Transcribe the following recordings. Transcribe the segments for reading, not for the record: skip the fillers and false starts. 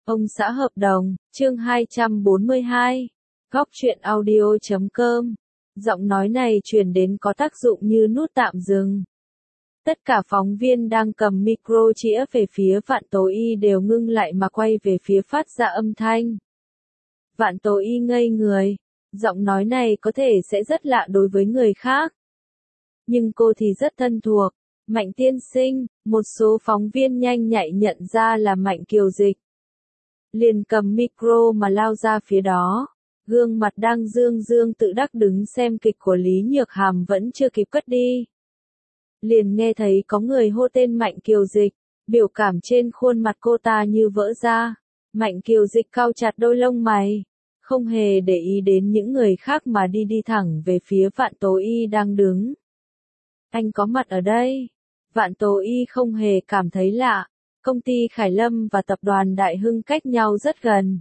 Ông xã hợp đồng, chương 242. Góc truyện audio.com. Giọng nói này truyền đến có tác dụng như nút tạm dừng. Tất cả phóng viên đang cầm micro chĩa về phía Vạn Tố Y đều ngưng lại mà quay về phía phát ra âm thanh. Vạn Tố Y ngây người. Giọng nói này có thể sẽ rất lạ đối với người khác. Nhưng cô thì rất thân thuộc. Mạnh tiên sinh, một số phóng viên nhanh nhạy nhận ra là Mạnh Kiều Dịch. Liền cầm micro mà lao ra phía đó. Gương mặt đang dương dương tự đắc đứng xem kịch của Lý Nhược Hàm vẫn chưa kịp cất đi. Liền nghe thấy có người hô tên Mạnh Kiều Dịch, biểu cảm trên khuôn mặt cô ta như vỡ ra. Mạnh Kiều Dịch cau chặt đôi lông mày, không hề để ý đến những người khác mà đi thẳng về phía Vạn Tố Y đang đứng. Anh có mặt ở đây. Vạn Tố Y không hề cảm thấy lạ. Công ty Khải Lâm và tập đoàn Đại Hưng cách nhau rất gần.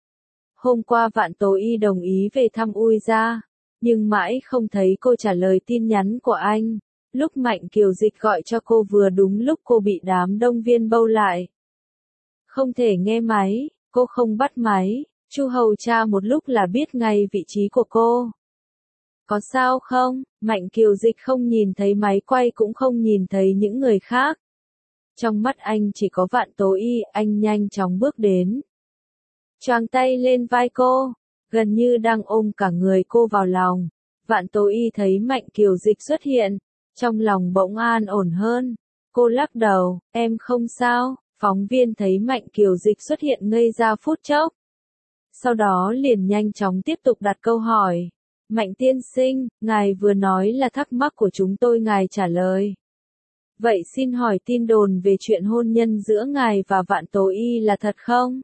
Hôm qua Vạn Tố Y đồng ý về thăm Ui gia, nhưng mãi không thấy cô trả lời tin nhắn của anh. Lúc Mạnh Kiều Dịch gọi cho cô vừa đúng lúc cô bị đám đông viên bâu lại. Không thể nghe máy, cô không bắt máy. Chu Hầu tra một lúc là biết ngay vị trí của cô. Có sao không? Mạnh Kiều Dịch không nhìn thấy máy quay cũng không nhìn thấy những người khác. Trong mắt anh chỉ có Vạn Tố Y, anh nhanh chóng bước đến. Choàng tay lên vai cô, gần như đang ôm cả người cô vào lòng. Vạn Tố Y thấy Mạnh Kiều Dịch xuất hiện, trong lòng bỗng an ổn hơn. Cô lắc đầu, em không sao. Phóng viên thấy Mạnh Kiều Dịch xuất hiện ngây ra phút chốc. Sau đó liền nhanh chóng tiếp tục đặt câu hỏi. Mạnh tiên sinh, ngài vừa nói là thắc mắc của chúng tôi ngài trả lời. Vậy xin hỏi tin đồn về chuyện hôn nhân giữa ngài và Vạn Tố Y là thật không?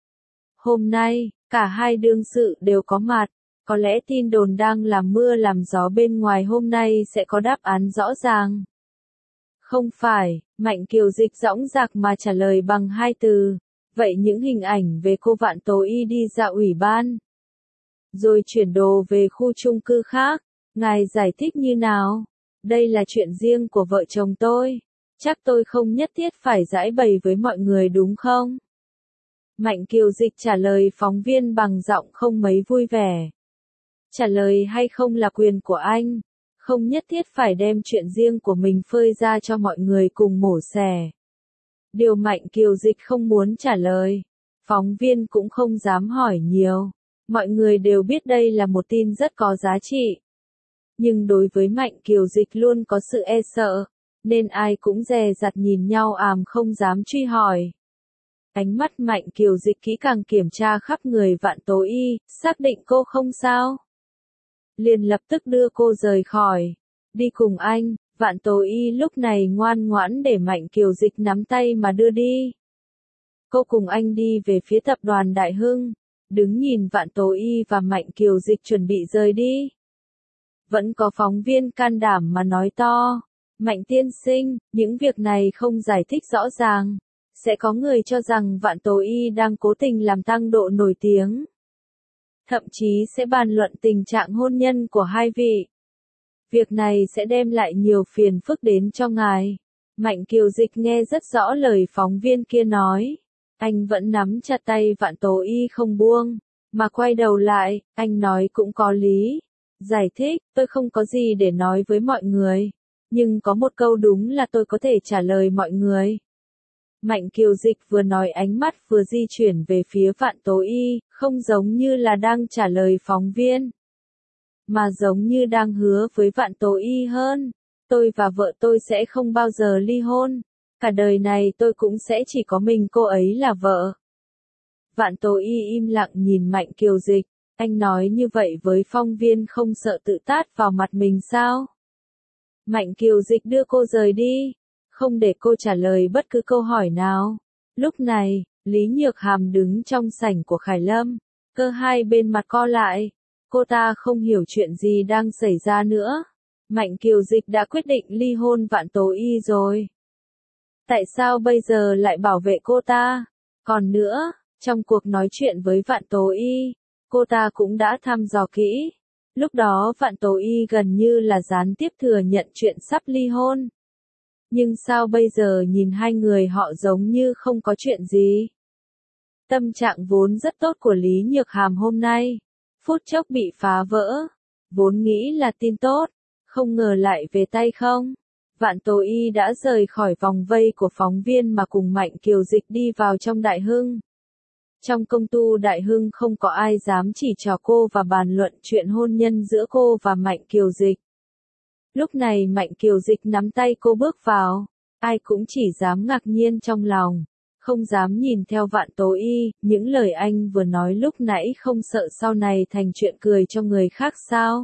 Hôm nay, cả hai đương sự đều có mặt. Có lẽ tin đồn đang làm mưa làm gió bên ngoài hôm nay sẽ có đáp án rõ ràng. Không phải, Mạnh Kiều Dịch dõng dạc mà trả lời bằng hai từ. Vậy những hình ảnh về cô Vạn Tố Y đi dạo ủy ban, rồi chuyển đồ về khu chung cư khác, ngài giải thích như nào? Đây là chuyện riêng của vợ chồng tôi. Chắc tôi không nhất thiết phải giải bày với mọi người đúng không? Mạnh Kiều Dịch trả lời phóng viên bằng giọng không mấy vui vẻ. Trả lời hay không là quyền của anh. Không nhất thiết phải đem chuyện riêng của mình phơi ra cho mọi người cùng mổ xẻ. Điều Mạnh Kiều Dịch không muốn trả lời. Phóng viên cũng không dám hỏi nhiều. Mọi người đều biết đây là một tin rất có giá trị. Nhưng đối với Mạnh Kiều Dịch luôn có sự e sợ, nên ai cũng dè dặt nhìn nhau không dám truy hỏi. Ánh mắt Mạnh Kiều Dịch kỹ càng kiểm tra khắp người Vạn Tố Y, xác định cô không sao. Liền lập tức đưa cô rời khỏi. Đi cùng anh. Vạn Tố Y lúc này ngoan ngoãn để Mạnh Kiều Dịch nắm tay mà đưa đi. Cô cùng anh đi về phía tập đoàn Đại Hưng, đứng nhìn Vạn Tố Y và Mạnh Kiều Dịch chuẩn bị rời đi. Vẫn có phóng viên can đảm mà nói to. Mạnh tiên sinh, những việc này không giải thích rõ ràng. Sẽ có người cho rằng Vạn Tố Y đang cố tình làm tăng độ nổi tiếng. Thậm chí sẽ bàn luận tình trạng hôn nhân của hai vị. Việc này sẽ đem lại nhiều phiền phức đến cho ngài. Mạnh Kiều Dịch nghe rất rõ lời phóng viên kia nói. Anh vẫn nắm chặt tay Vạn Tố Y không buông. Mà quay đầu lại, anh nói cũng có lý. Giải thích, tôi không có gì để nói với mọi người. Nhưng có một câu đúng là tôi có thể trả lời mọi người. Mạnh Kiều Dịch vừa nói ánh mắt vừa di chuyển về phía Vạn Tố Y, không giống như là đang trả lời phóng viên. Mà giống như đang hứa với Vạn Tố Y hơn. Tôi và vợ tôi sẽ không bao giờ ly hôn. Cả đời này tôi cũng sẽ chỉ có mình cô ấy là vợ. Vạn Tố Y im lặng nhìn Mạnh Kiều Dịch. Anh nói như vậy với phóng viên không sợ tự tát vào mặt mình sao? Mạnh Kiều Dịch đưa cô rời đi. Không để cô trả lời bất cứ câu hỏi nào. Lúc này, Lý Nhược Hàm đứng trong sảnh của Khải Lâm. Cơ hai bên mặt co lại. Cô ta không hiểu chuyện gì đang xảy ra nữa. Mạnh Kiều Dịch đã quyết định ly hôn Vạn Tố Y rồi. Tại sao bây giờ lại bảo vệ cô ta? Còn nữa, trong cuộc nói chuyện với Vạn Tố Y, cô ta cũng đã thăm dò kỹ. Lúc đó Vạn Tố Y gần như là gián tiếp thừa nhận chuyện sắp ly hôn. Nhưng sao bây giờ nhìn hai người họ giống như không có chuyện gì? Tâm trạng vốn rất tốt của Lý Nhược Hàm hôm nay, phút chốc bị phá vỡ. Vốn nghĩ là tin tốt, không ngờ lại về tay không. Vạn Tố Y đã rời khỏi vòng vây của phóng viên mà cùng Mạnh Kiều Dịch đi vào trong Đại Hưng. Trong công tu Đại Hưng không có ai dám chỉ trỏ cô và bàn luận chuyện hôn nhân giữa cô và Mạnh Kiều Dịch. Lúc này Mạnh Kiều Dịch nắm tay cô bước vào, ai cũng chỉ dám ngạc nhiên trong lòng, không dám nhìn theo Vạn Tố Y, những lời anh vừa nói lúc nãy không sợ sau này thành chuyện cười cho người khác sao?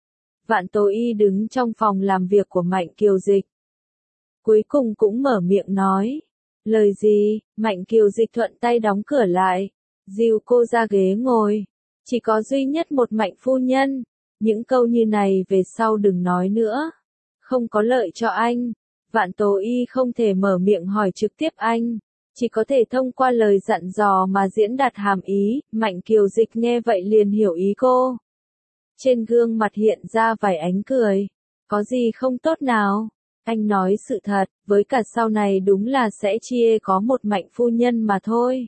Vạn Tố Y đứng trong phòng làm việc của Mạnh Kiều Dịch. Cuối cùng cũng mở miệng nói. Lời gì? Mạnh Kiều Dịch thuận tay đóng cửa lại, dìu cô ra ghế ngồi. Chỉ có duy nhất một Mạnh phu nhân. Những câu như này về sau đừng nói nữa. Không có lợi cho anh. Vạn Tố Y không thể mở miệng hỏi trực tiếp anh. Chỉ có thể thông qua lời dặn dò mà diễn đạt hàm ý. Mạnh Kiều Dịch nghe vậy liền hiểu ý cô. Trên gương mặt hiện ra vài ánh cười. Có gì không tốt nào? Anh nói sự thật, với cả sau này đúng là sẽ chia có một Mạnh phu nhân mà thôi.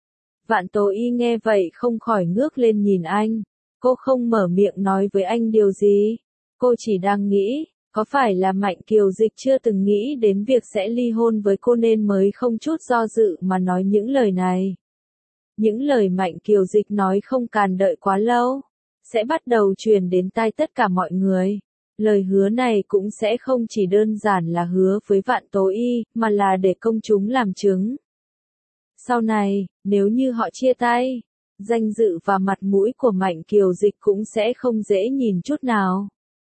Vạn Tố Y nghe vậy không khỏi ngước lên nhìn anh. Cô không mở miệng nói với anh điều gì. Cô chỉ đang nghĩ, có phải là Mạnh Kiều Dịch chưa từng nghĩ đến việc sẽ ly hôn với cô nên mới không chút do dự mà nói những lời này. Những lời Mạnh Kiều Dịch nói không cần đợi quá lâu, sẽ bắt đầu truyền đến tai tất cả mọi người. Lời hứa này cũng sẽ không chỉ đơn giản là hứa với Vạn Tố Y, mà là để công chúng làm chứng. Sau này, nếu như họ chia tay, danh dự và mặt mũi của Mạnh Kiều Dịch cũng sẽ không dễ nhìn chút nào.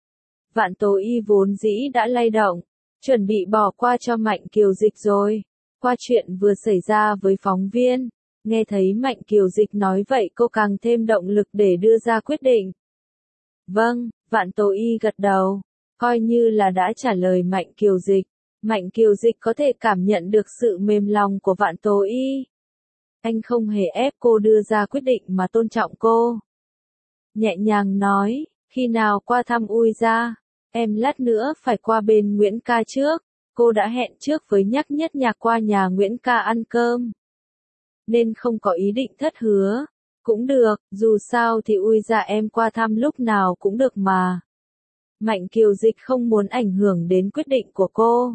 Vạn Tố Y vốn dĩ đã lay động, chuẩn bị bỏ qua cho Mạnh Kiều Dịch rồi. Qua chuyện vừa xảy ra với phóng viên, nghe thấy Mạnh Kiều Dịch nói vậy cô càng thêm động lực để đưa ra quyết định. Vâng, Vạn Tố Y gật đầu, coi như là đã trả lời Mạnh Kiều Dịch. Mạnh Kiều Dịch có thể cảm nhận được sự mềm lòng của Vạn Tố Y. Anh không hề ép cô đưa ra quyết định mà tôn trọng cô. Nhẹ nhàng nói, khi nào qua thăm Ui ra, em lát nữa phải qua bên Nguyễn ca trước. Cô đã hẹn trước với Nhắc Nhất Nhạc qua nhà Nguyễn ca ăn cơm, nên không có ý định thất hứa. Cũng được, dù sao thì Ui ra em qua thăm lúc nào cũng được mà. Mạnh Kiều Dịch không muốn ảnh hưởng đến quyết định của cô.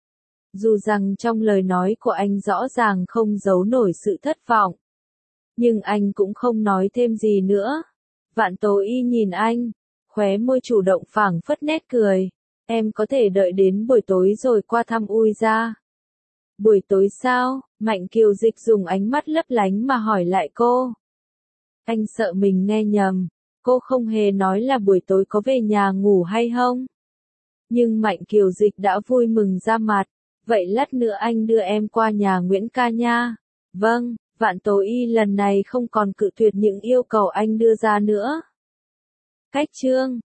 Dù rằng trong lời nói của anh rõ ràng không giấu nổi sự thất vọng, nhưng anh cũng không nói thêm gì nữa. Vạn Tố Y nhìn anh, khóe môi chủ động phảng phất nét cười. Em có thể đợi đến buổi tối rồi qua thăm Ui ra. Buổi tối sao? Mạnh Kiều Dịch dùng ánh mắt lấp lánh mà hỏi lại cô. Anh sợ mình nghe nhầm. Cô không hề nói là buổi tối có về nhà ngủ hay không. Nhưng Mạnh Kiều Dịch đã vui mừng ra mặt. Vậy lát nữa anh đưa em qua nhà Nguyễn ca nha. Vâng, Vạn Tố Y lần này không còn cự tuyệt những yêu cầu anh đưa ra nữa. Cách chương